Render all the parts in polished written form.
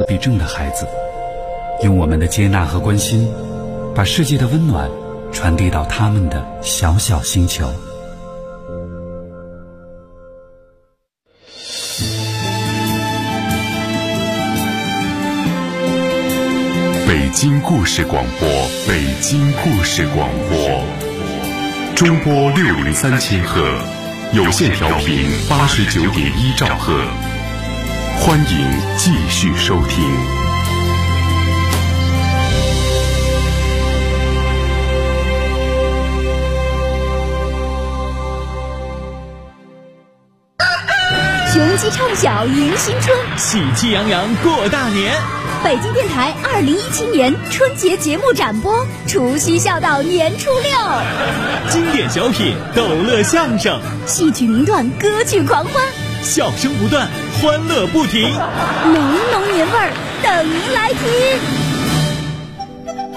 闭症的孩子，用我们的接纳和关心，把世界的温暖传递到他们的小小星球。 北京故事广播，北京故事广播，中波603千赫，有线调频89.1兆赫，欢迎继续收听。 雄鸡唱晓迎新春， 喜气洋洋过大年。 北京电台2017年春节节目展播，除夕笑到年初六。 经典小品、逗乐相声、 戏曲名段、歌曲狂欢， 笑声不断，欢乐不停， 浓浓年味儿等您来听。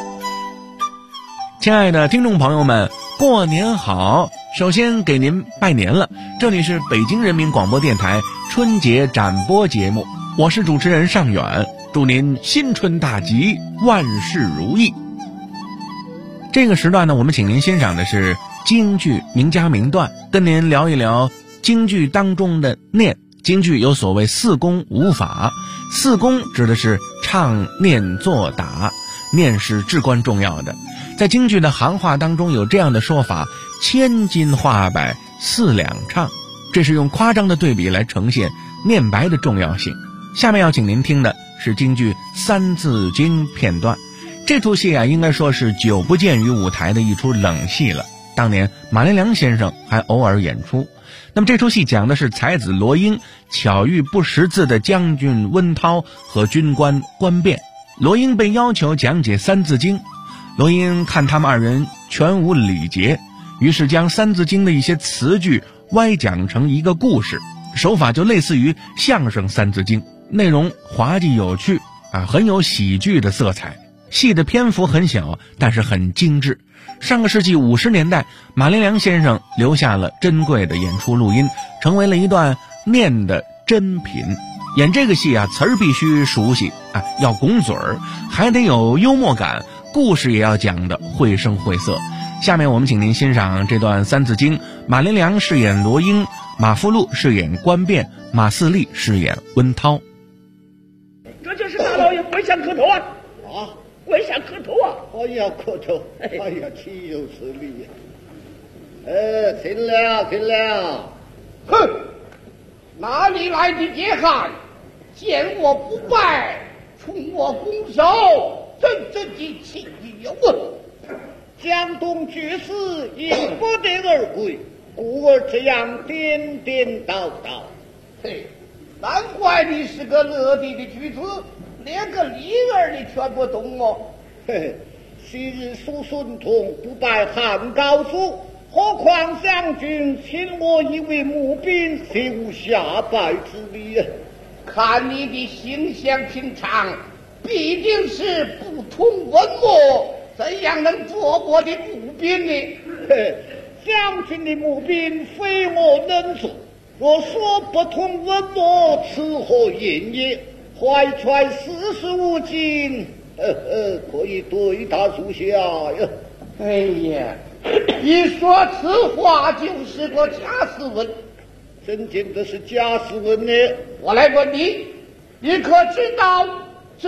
亲爱的听众朋友们，过年好！首先给您拜年了，这里是北京人民广播电台春节展播节目，我是主持人尚远，祝您新春大吉，万事如意。这个时段呢，我们请您欣赏的是京剧名家名段，跟您聊一聊京剧当中的念。京剧有所谓四功五法，四功指的是唱、念、做、打，念是至关重要的。在京剧的行话当中有这样的说法，千金话白，四两唱，这是用夸张的对比来呈现念白的重要性。下面要请您听的是京剧《三字经》片段。这出戏啊，应该说是久不见于舞台的一出冷戏了，当年马连良先生还偶尔演出。那么这出戏讲的是才子罗英巧遇不识字的将军温韬和军官关变，罗英被要求讲解《三字经》，罗英看他们二人全无礼节，于是将《三字经》的一些词句歪讲成一个故事，手法就类似于相声《三字经》，内容滑稽有趣很有喜剧的色彩。戏的篇幅很小，但是很精致。上个世纪50年代，马连良先生留下了珍贵的演出录音，成为了一段念的珍品。演这个戏啊，词儿必须熟悉要拱嘴儿，还得有幽默感，故事也要讲的绘声绘色。下面我们请您欣赏这段《三字经》，马连良饰演罗英，马福禄饰演关变，马四立饰演温韬。 这就是大老爷跪下磕头啊！跪下磕头啊！ 哎呀，磕头！哎呀，岂有此理呀！进了！ 哼！哪里来的野汉？见我不拜，冲我拱手，真的气有啊！ 江东巨士因不得而归，故而这样颠颠倒倒。 嘿，难怪你是个乐地的举子，连个礼儿你全不懂哦。 嘿，昔日叔孙同不拜汉高祖，何况将军请我一位募兵，虽无下拜之理啊。 看你的形象平常，必定是不通文墨，怎样能做我的募兵呢？ 嘿，将军的募兵非我能做，若说不通文墨，此何言也？怀揣45斤，可以对他属下呀。 哎呀，一说此话就是个假斯文。 真正的是假斯文呢？ 我来问你，你可知道这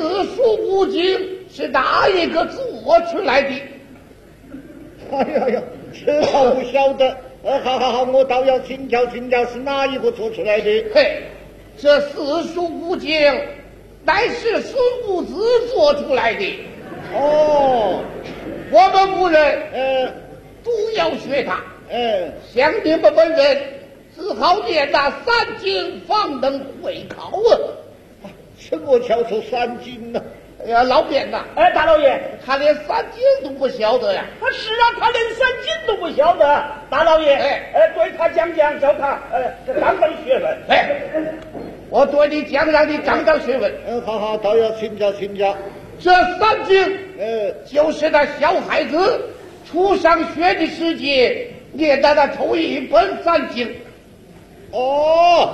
45斤是哪一个做出来的？ 哎呀，这倒不晓得。好，我倒要请教是哪一个做出来的？ 嘿，这45斤乃是孙武子做出来的。 哦， 我们五人都要学他。像你们本人只好念那3经方能会考啊。 什么叫做3经呢？ 哎呀，老编呐！ 大老爷， 他连3经都不晓得呀！ 是啊，他连3经都不晓得。大老爷，对他讲，叫他长长学问。 我对你讲，让你长长学问。 好，倒要请教。 这3经，就是那小孩子初上学的时节念的那头一本3经。 哦，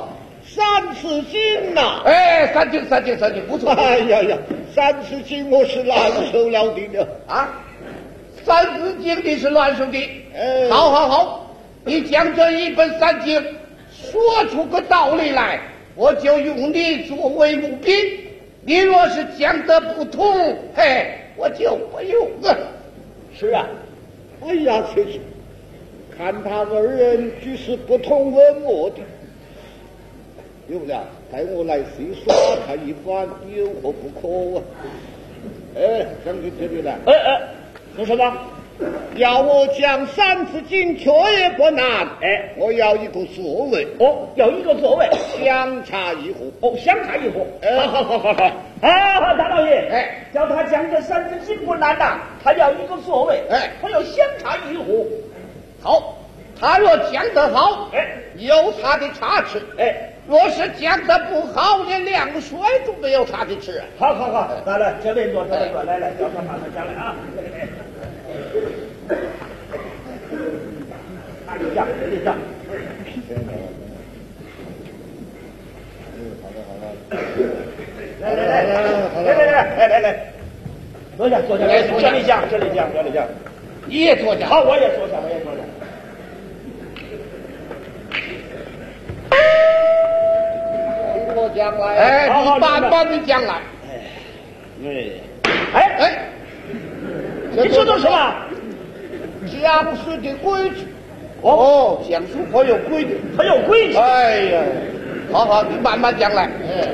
30斤呐！ 哎，3斤，不错。 哎呀呀，30斤我是难受了的啊！30斤你是乱说的。好，你将这一本3经说出个道理来，我就用你作为目笔。你若是讲得不通，嘿，我就不用了。 是啊，哎呀，确实，看他二人俱是不同文墨的，有了，待我来细耍他一番，有何不可啊？将军这里来。 说什么？ 要我讲30斤却也不难。我要一个座位。 要一个座位， 相差一壶。 相差一壶。好。大老爷，叫他讲这30斤不难呐，他要一个座位。他要相差一壶。 好，他若讲得好，有他的差池。若是讲得不好，连凉水都没有他的吃。 好，来，这边坐，来，叫他慢慢讲来啊。这里讲。来，坐下，这里讲。 你也坐下。 好，我也坐下。 听我讲来。 你慢地讲来。 你说的什么？ 讲述的规矩。 讲述可有规矩。哎呀，好，你慢慢讲来。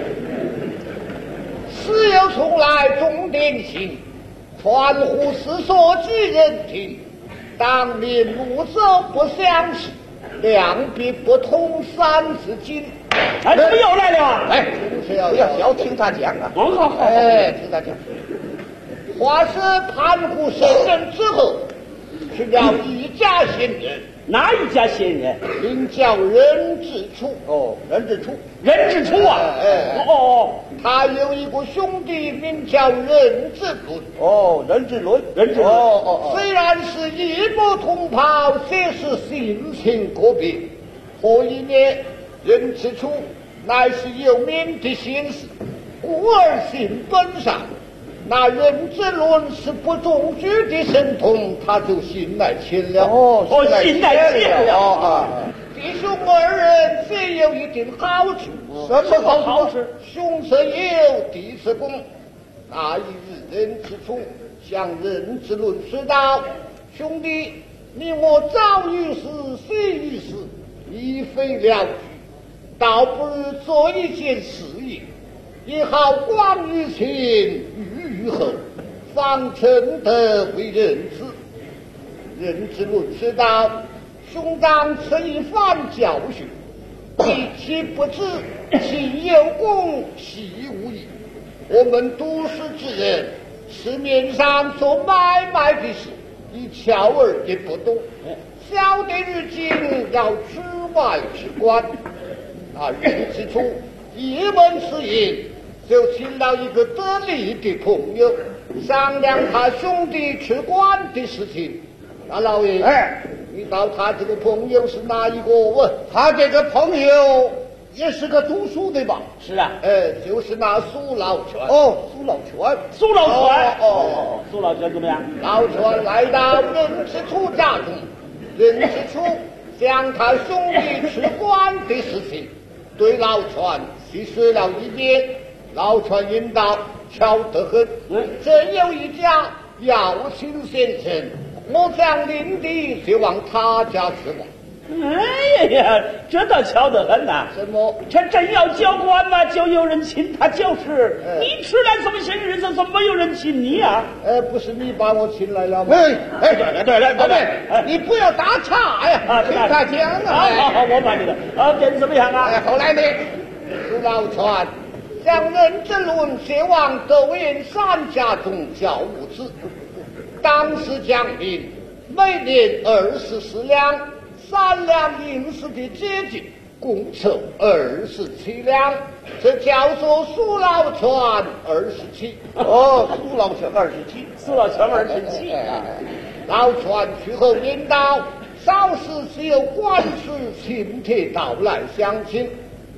时有从来终定行，传乎世所居人听。当年路走不相识，两笔不同30斤。 怎么又来了？ 要听他讲啊。 好。 听他讲。 话是盘古圣人之后，去了一家仙人。 哪一家仙人？ 名叫任之初。 任之初啊！ 他有一个兄弟名叫任之伦。 任之伦。 虽然是一母同胞，却是性情个别。何以呢？任之初乃是有名的先士，故而性本善。那任之伦是不中举的神童，他就信赖亲了。 信赖亲了。 弟兄二人皆有一定好处。 什么好处？ 兄则有，弟则恭。那一日，任之初向任之伦说道：“兄弟，你我早于时，夕于时，已非了举，倒不如做一件事业，也好广于前，裕于后，方称得为人子。”任之伦说道：“兄长此一番教训，你岂不知其有功，其无益？我们都市之人，市面上做买卖的事，一窍儿也不懂，晓得如今要出外去管。任之初一闻此言，就请了一个得力的朋友，商量他兄弟去管的事情。大老爷，你道他这个朋友是哪一个？ 他这个朋友也是个读书的吧？ 是啊。 就是那苏老泉。 苏老泉。 苏老泉怎么样？ 老泉来到任之初家中，任之初将他兄弟去管的事情对老泉细说了一遍。老泉应道：“巧得很，真有一家要请先生，我将领地就往他家去吧。” 哎呀，这倒巧得很呐！ 什么？ 这真要交官嘛，就有人请他就是。你出来这么些日子，怎么没有人请你啊？ 不是你把我请来了吗？ 对了， 你不要打岔呀！听他讲啊！ 好，我把你的。这怎么样啊？ 后来呢？ 苏老泉将任之伦写往窦燕山家中教物资，当时将兵每年24两，3两银子的接近，共凑27两，这叫做苏老泉27。 苏老泉27。 老泉去后引导，少时只有官司请帖到来相亲。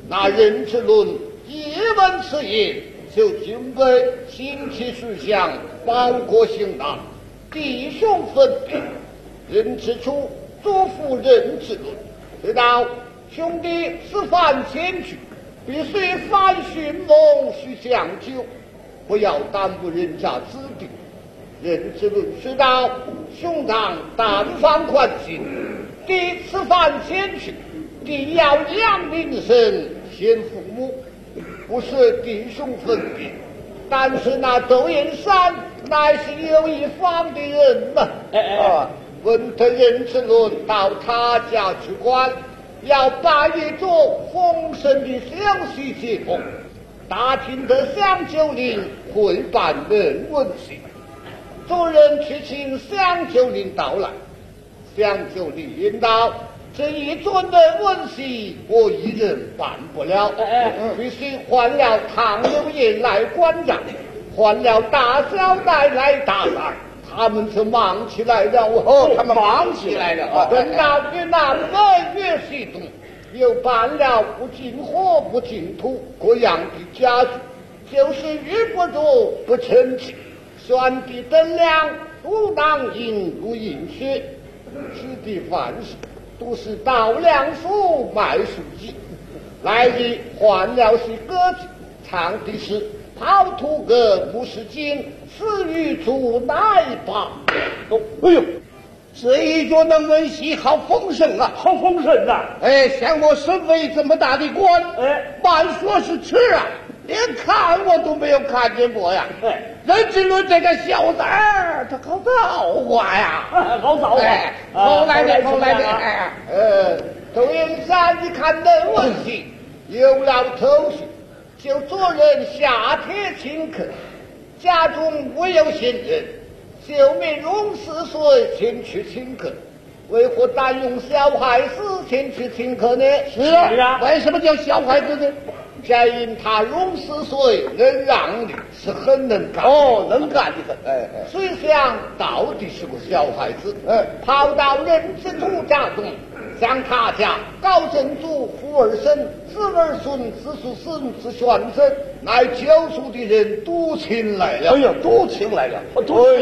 那任之论一闻此言，就准备新起事项，包裹行囊，弟兄分别。任之初嘱咐任之论，知道兄弟此番前去，必须反寻谋，须讲究，不要耽误人家子弟。任之论知道兄长但凡宽心，弟此番前去，弟要扬名声，先父母，不是弟兄分别。但是那窦燕山乃是有一方的人嘛，闻得任之论到他家去观，要把一座丰盛的消息接通，打听得香九龄会办人问喜。众人去请香九龄到来，香九龄应道：这一尊的问喜，我一人办不了，必须换了唐刘爷来关照，换了大小奶来打伞，他们就忙起来了。他们忙起来了。等到越南文越系统，又办了不进火不进土各样的家具，就是遇不着不成器。选的灯亮如当银如银靴，吃的凡事都是稻粱菽麦黍稷，来的换了是歌子，唱的是跑土歌不是经，死于主乃罢。 哎呦，这一桌能文戏好丰盛啊， 好丰盛啊！ 像我身为这么大的官，慢说是吃啊，连看我都没有看见过呀。任之论这个小子儿，他好造化呀， 好造化！ 偷来的。 窦燕山一看能文戏，有了头绪，就着人下帖请客，家中未有新人，就命荣4岁前去请客。为何单用小孩子前去请客呢？ 是啊，为什么叫小孩子呢？ 皆因他荣4岁，能让的是很能干， 能干的很。 虽想到底是个小孩子，跑到任之初家中，向他家高曾祖父儿孙子儿孙子孙孙子玄孙，乃9族的人都请来了。 都请来了。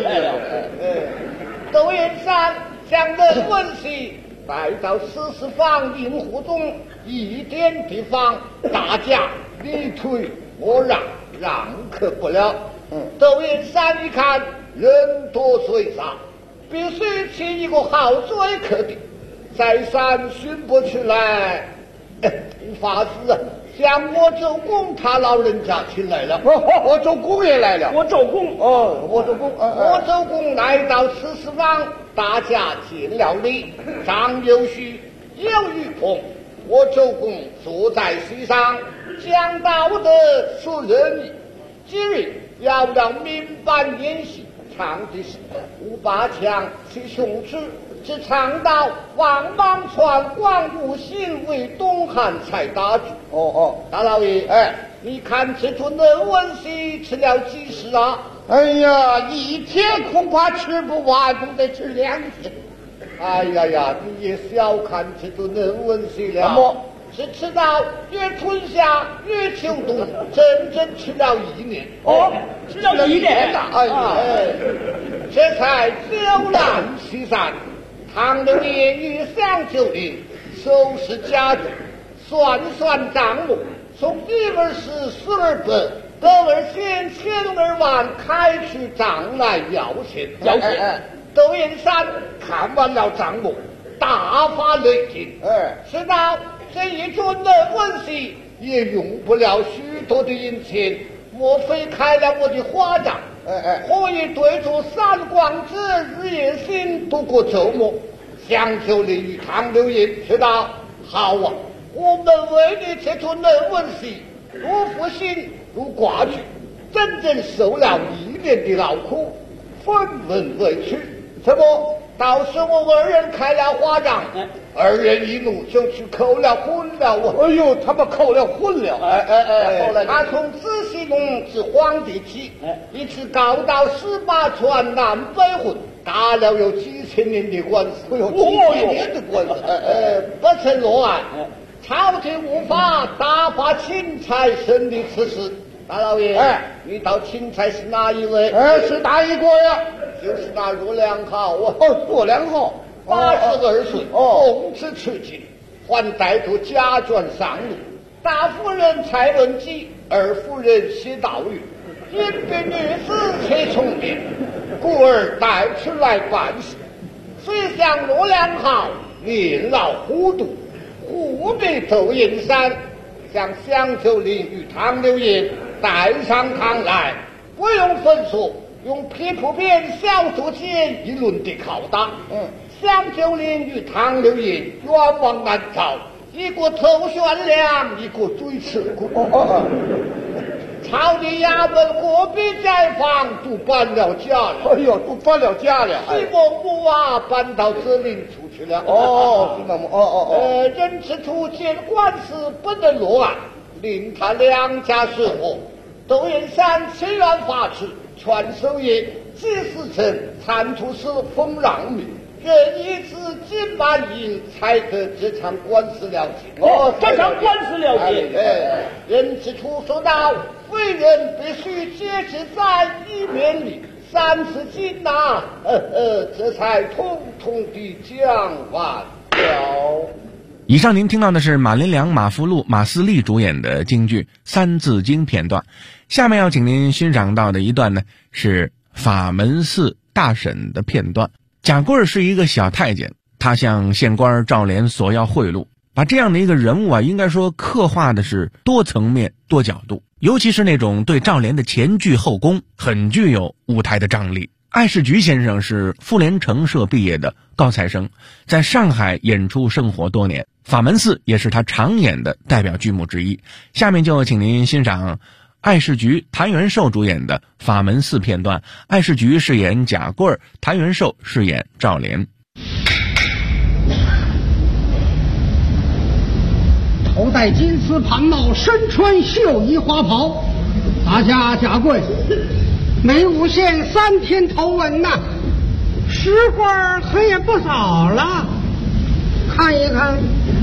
窦燕山将人文喜带到44坊银湖中一点地方，大家你推我让，让可不了。窦燕山一看人多嘴杂，必须请一个好嘴客的，再三寻不出来，没法子啊，将我周公他老人家请来了。 我周公也来了。 我周公来到44坊，大家见了礼，张有序，有玉鹏。我周公坐在席上，讲道德说仁义。今日要让民办演习，唱的是5把枪七雄狮，只唱到王莽传广武兴为东汉才打主。大老爷，你看这桌能文戏吃了几时啊？ 哎呀，一天恐怕吃不完，都得吃2天。 哎呀，你也小看这桌能文戏了。是吃到越春夏越秋冬，整整吃了1年。 吃了1年呐！这才9难西山。唐刘爷与香九龄收拾家中，算算账目，从1而104而82而1010002万，开出账来要钱。窦燕山看完了账目，大发雷霆。知道这一桌能文戏也用不了许多的银钱，莫非开了我的花账，可以对着3光子日夜心度过周末。香九龄与唐刘爷知道，好啊，我们为你这桌能文戏如负心如挂具，真正受了1年的劳苦，分文委屈。这不，到时我2人开了花账，2人一怒就去扣了婚了。 他们扣了婚了。 后来他从紫西宫至皇帝起，一直告到18川南北混，打了有几千年的官司。 几千年的官司， 不曾落案。 朝廷无法大发钦差审理此事。大老爷，你到钦差是哪一位？ 是哪一个呀？ 就是那若良好啊。 若良好 ，82岁，公职吃尽，还带着家眷上路。大夫人蔡文姬，二夫人谢道韫，因别女子且聪明，故而带出来办事。虽想若良好年老糊涂，忽必窦燕山，向香丘陵与唐刘晏带上堂来，不用分说，用皮铺边小作间一轮的拷打。香丘陵与唐刘晏冤枉难逃，一个头悬梁，一个嘴刺骨。朝廷衙门何必再放，都搬了家了。 都搬了家了。 西蒙母啊，搬到子陵出去了。 西蒙母。 任之初见官司不能落案，令他两家水火。窦燕山虽然发斥，全守爷即使臣参图使封让命，任一直仅满意，才得这场官司了结。 这场官司了结。 任之初说道，为人必须节制在一面里，3次金呐，这才统统地讲完了。 以上您听到的是马连良、马福禄、马思立主演的京剧《三字经》片段。下面要请您欣赏到的一段呢，是法门寺大审的片段。贾贵是一个小太监，他向县官赵连索要贿赂，把这样的一个人物啊，应该说刻画的是多层面多角度，尤其是那种对赵连的前倨后恭，很具有舞台的张力。艾世菊先生是妇联成社毕业的高材生，在上海演出生活多年，法门寺也是他常演的代表剧目之一。下面就请您欣赏艾世菊、谭元寿主演的法门寺片段。艾世菊饰演贾贵，谭元寿饰演赵连。 头戴金丝盘帽，身穿绣衣花袍，大家贾贵，每5县3天头文呐，时官可也不少了，看一看。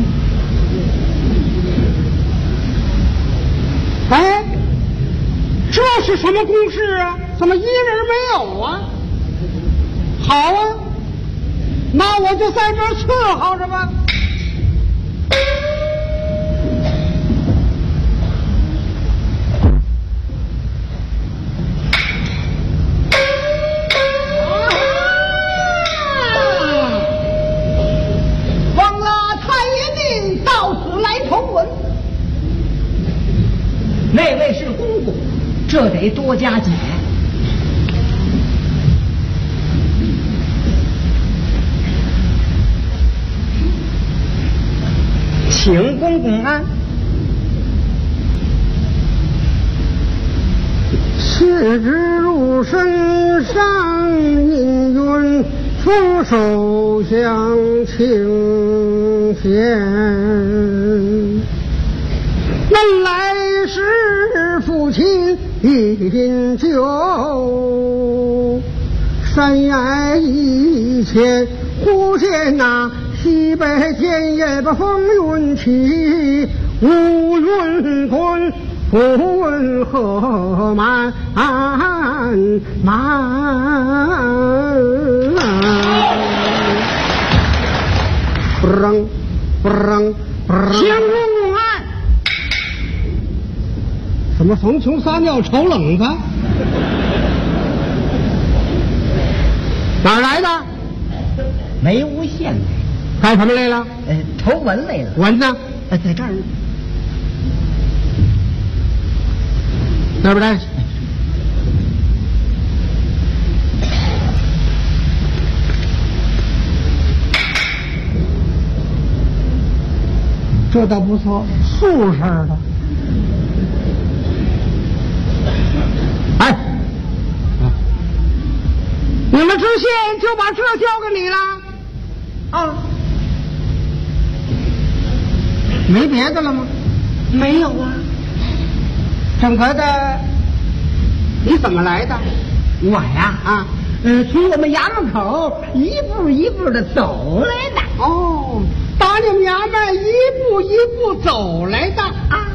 哎，这是什么公事啊？怎么一人没有啊？好啊，那我就在这儿伺候着吧。 忘了太爷您到此来投文。 那位是公公，这得多加解。请公公安。 敕旨入身上，引云俯首相请献。本来是父亲饮酒，山崖一前，忽见那西北天也把风云起，乌云滚，不问何满不扔不扔不扔。相公安，什么逢穷撒尿丑冷子？哪儿来的？ 梅无县来。 干什么来了？ 投文来了。 文呢？ 在这儿呢。 对不对？这倒不错，素事的。哎，你们知县就把这交给你了啊？没别的了吗？ 没有啊。 整个的，你怎么来的？ 我呀，从我们衙门口一步一步的走来的。 哦，当把你们衙门一步一步走来的啊！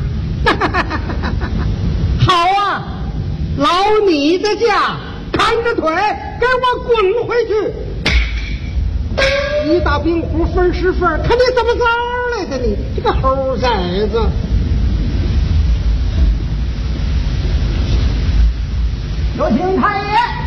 好啊，老你的家，看着腿，给我滚回去！一大冰壶分10份，看你怎么着来的你这个猴崽子！有请太爷。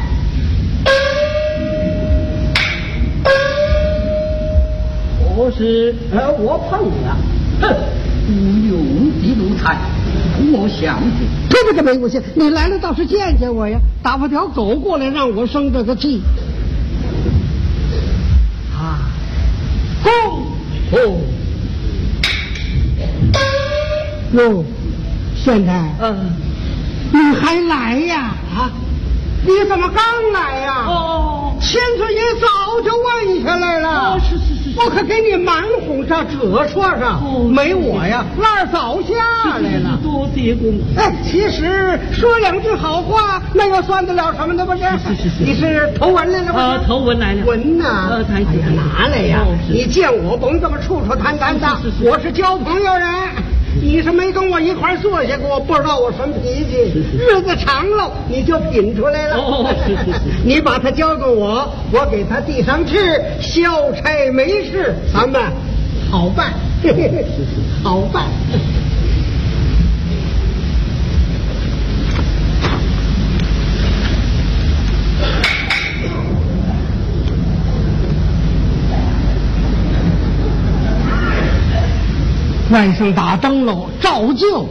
我是我碰了，哼，不用的奴才，我相信。 这个没关系，你来了倒是见见我呀，打发条狗过来让我生这个气。啊，轰！哟，县太，你还来呀？啊，你怎么刚来呀？千岁爷早就问下来了。是。我可给你满哄上折说上，没我呀，烂早下来了。 多谢公。 哎，其实说两句好话，那又算得了什么呢？不是？你是投文来了吗？ 投文来了。 文呐，哎呀，拿来呀！你见我甭这么处处谈谈的，我是交朋友人。你是没跟我一块坐下过，不知道我什么脾气。日子长了，你就品出来了。 是。 你把他交给我，我给他递上去，消差没事，咱们好办。好办。晚上打灯笼照旧，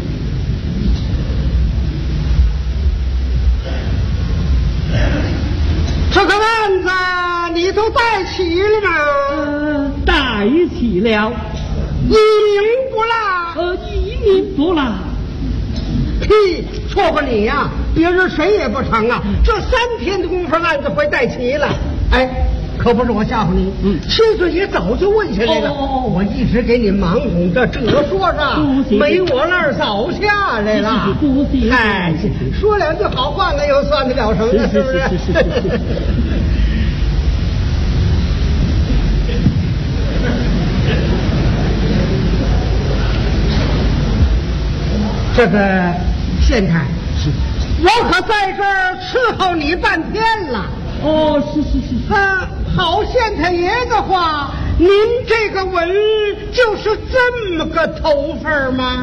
这个案子你都带齐了吗？ 带齐了， 一名不落。 一名不落。 屁，错过你呀，别人谁也不成啊！这3天的功夫，案子会带齐了。哎。可不是我吓唬你，千岁爷早就问下来了。我一直给你忙哄着折说着，没我那儿早下来了。哎，说两句好话，那又算得了什么呢？是不是？这个县太，我可在这儿伺候你半天了。是。好县太爷的话，您这个文就是这么个头发吗？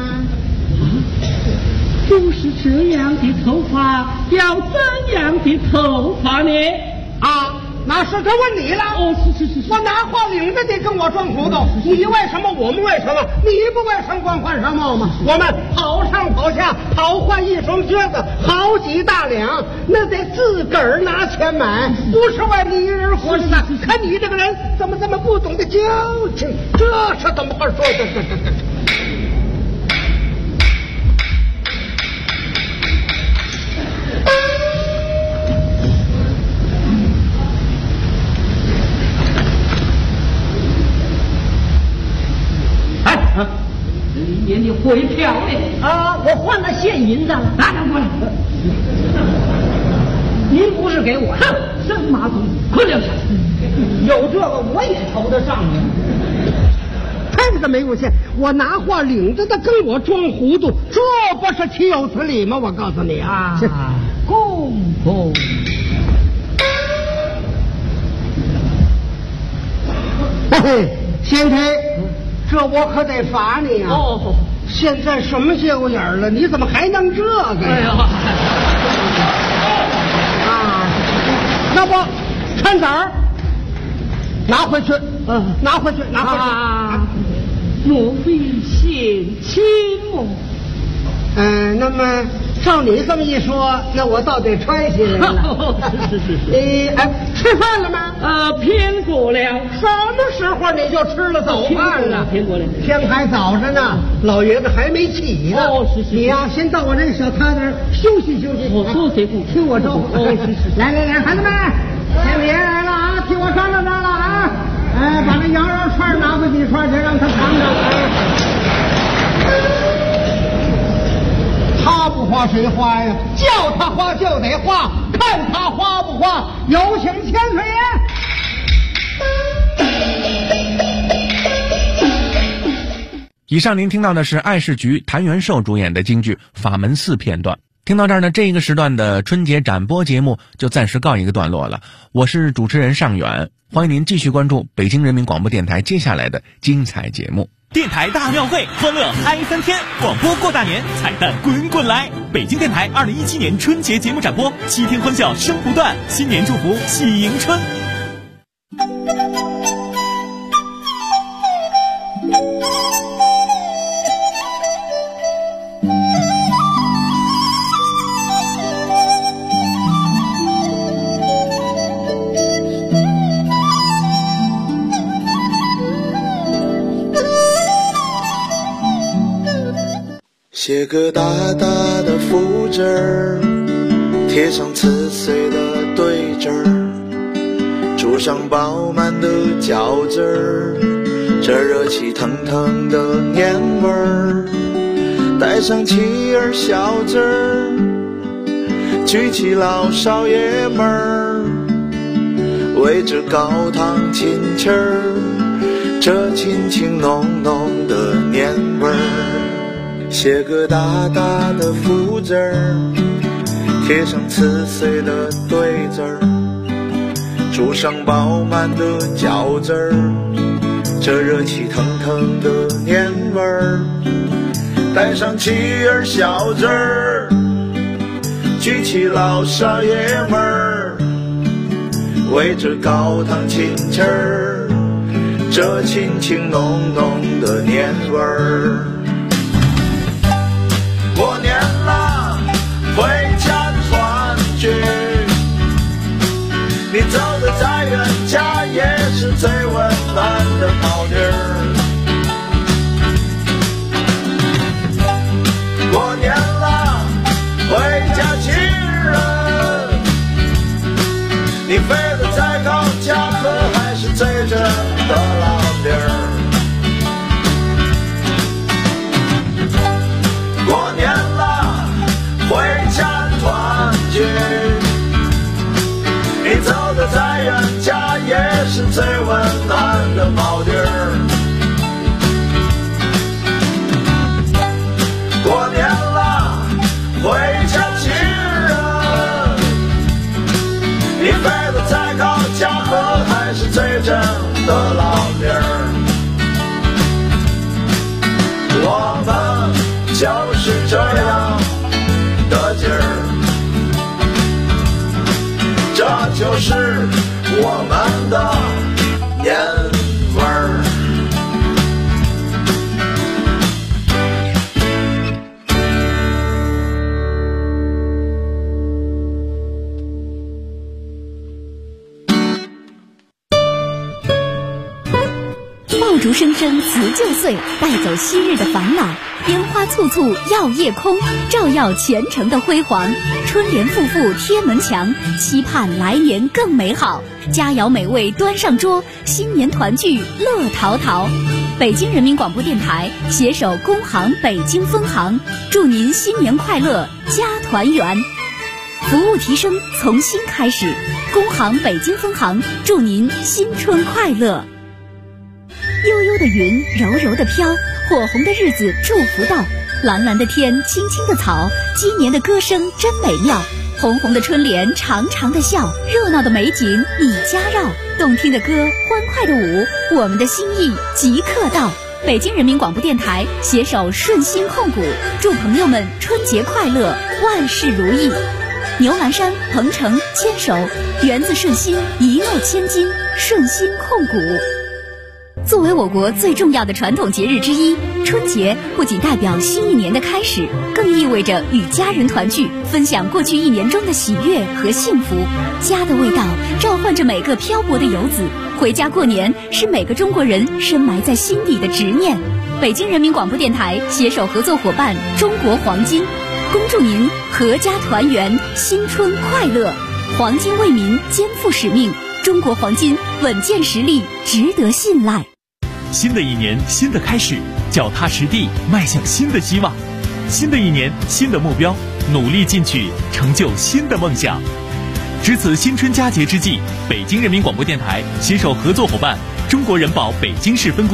就是这样的头发，要怎样的头发呢？ 啊，那是他问你了。 是。 我拿话领着你跟我装糊涂，你为什么我们为什么？你不为升官换上帽吗？我们跑上跑下，跑换一双靴子，好几大两，那得自个儿拿钱买，不是为你一人活着的。看你这个人怎么这么不懂得交情，这是怎么话说的？ 你回票嘞？ 我换了现银子了。 拿过来。 您不是给我的？ 这马总快点， 有这个我也投得上去。 这个没有钱，我拿话领着他跟我装糊涂，这不是岂有此理吗？我告诉你啊， 公。 先生，这我可得罚你啊！现在什么节骨眼了？你怎么还弄这个呀？那不掺枣儿拿回去，拿回去。 莫非县亲哦？ 那么照你这么一说，那我倒得揣起来了。 是。 吃饭了吗？ 偏过了。 什么时候你就吃了早饭了？ 偏过了。 天还早着呢，老爷子还没起呢。 是。 你呀，先到我这小榻那儿休息休息。 多谢顾， 听我招呼。是。来，孩子们，县爷来了啊！替我商量了啊！把那羊肉串拿回几串去，让他尝尝。他不花谁花呀？叫他花就得花，看他花不花。有请千岁爷。 以上您听到的是爱视局谭元寿主演的京剧《法门寺》片段。听到这儿呢，这一个时段的春节展播节目就暂时告一个段落了。我是主持人尚远，欢迎您继续关注北京人民广播电台接下来的精彩节目。 电台大庙会，欢乐嗨翻天，广播过大年，彩蛋滚滚来。北京电台2017年春节节目展播，7天欢笑声不断，新年祝福喜迎春。 写个大大的福字儿，贴上刺碎的对子儿，煮上饱满的饺子儿，这热气腾腾的年味儿，带上妻儿小子儿，举起老少爷们儿，围着高堂亲戚儿，这亲情浓浓的年味儿。写个大大的福字儿，贴上刺碎的对子儿，煮上饱满的饺子儿，这热气腾腾的年味儿，带上妻儿小子儿，举起老少爷们儿，围着高堂亲戚儿，这亲情浓浓的年味儿。过年了，回家团聚，你走得再远，家也是最温暖的宝地儿。过年了，回家亲人，你飞得再高，家可还是最真的老地儿。过年了，回家团聚，你走得再远，家也是最温暖的宝地儿。过年了，回家亲人，你飞得再高，家可还是最真的老地儿。我们就是这样的劲儿，这就是我们的年味儿。 爆竹声声辞旧岁，带走昔日的烦恼。烟花簇簇耀夜空，照耀前程的辉煌。春联复复贴门墙，期盼来年更美好。佳肴美味端上桌，新年团聚乐陶陶。北京人民广播电台携手工行北京分行，祝您新年快乐，家团圆。服务提升从新开始，工行北京分行祝您新春快乐。悠悠的云，柔柔的飘，火红的日子祝福到，蓝蓝的天，青青的草，鸡年的歌声真美妙，红红的春联，长长的笑，热闹的美景你家绕，动听的歌，欢快的舞，我们的心意即刻到。北京人民广播电台携手顺心控股，祝朋友们春节快乐，万事如意。牛栏山、鹏程牵手，源自顺心，一诺千金，顺心控股。作为我国最重要的传统节日之一，春节不仅代表新一年的开始，更意味着与家人团聚，分享过去一年中的喜悦和幸福。家的味道召唤着每个漂泊的游子，回家过年是每个中国人深埋在心底的执念。北京人民广播电台携手合作伙伴中国黄金，恭祝您阖家团圆，新春快乐。黄金为民，肩负使命，中国黄金稳健实力，值得信赖。 新的一年，新的开始，脚踏实地，迈向新的希望。新的一年，新的目标，努力进取，成就新的梦想。值此新春佳节之际，北京人民广播电台携手合作伙伴中国人保北京市分公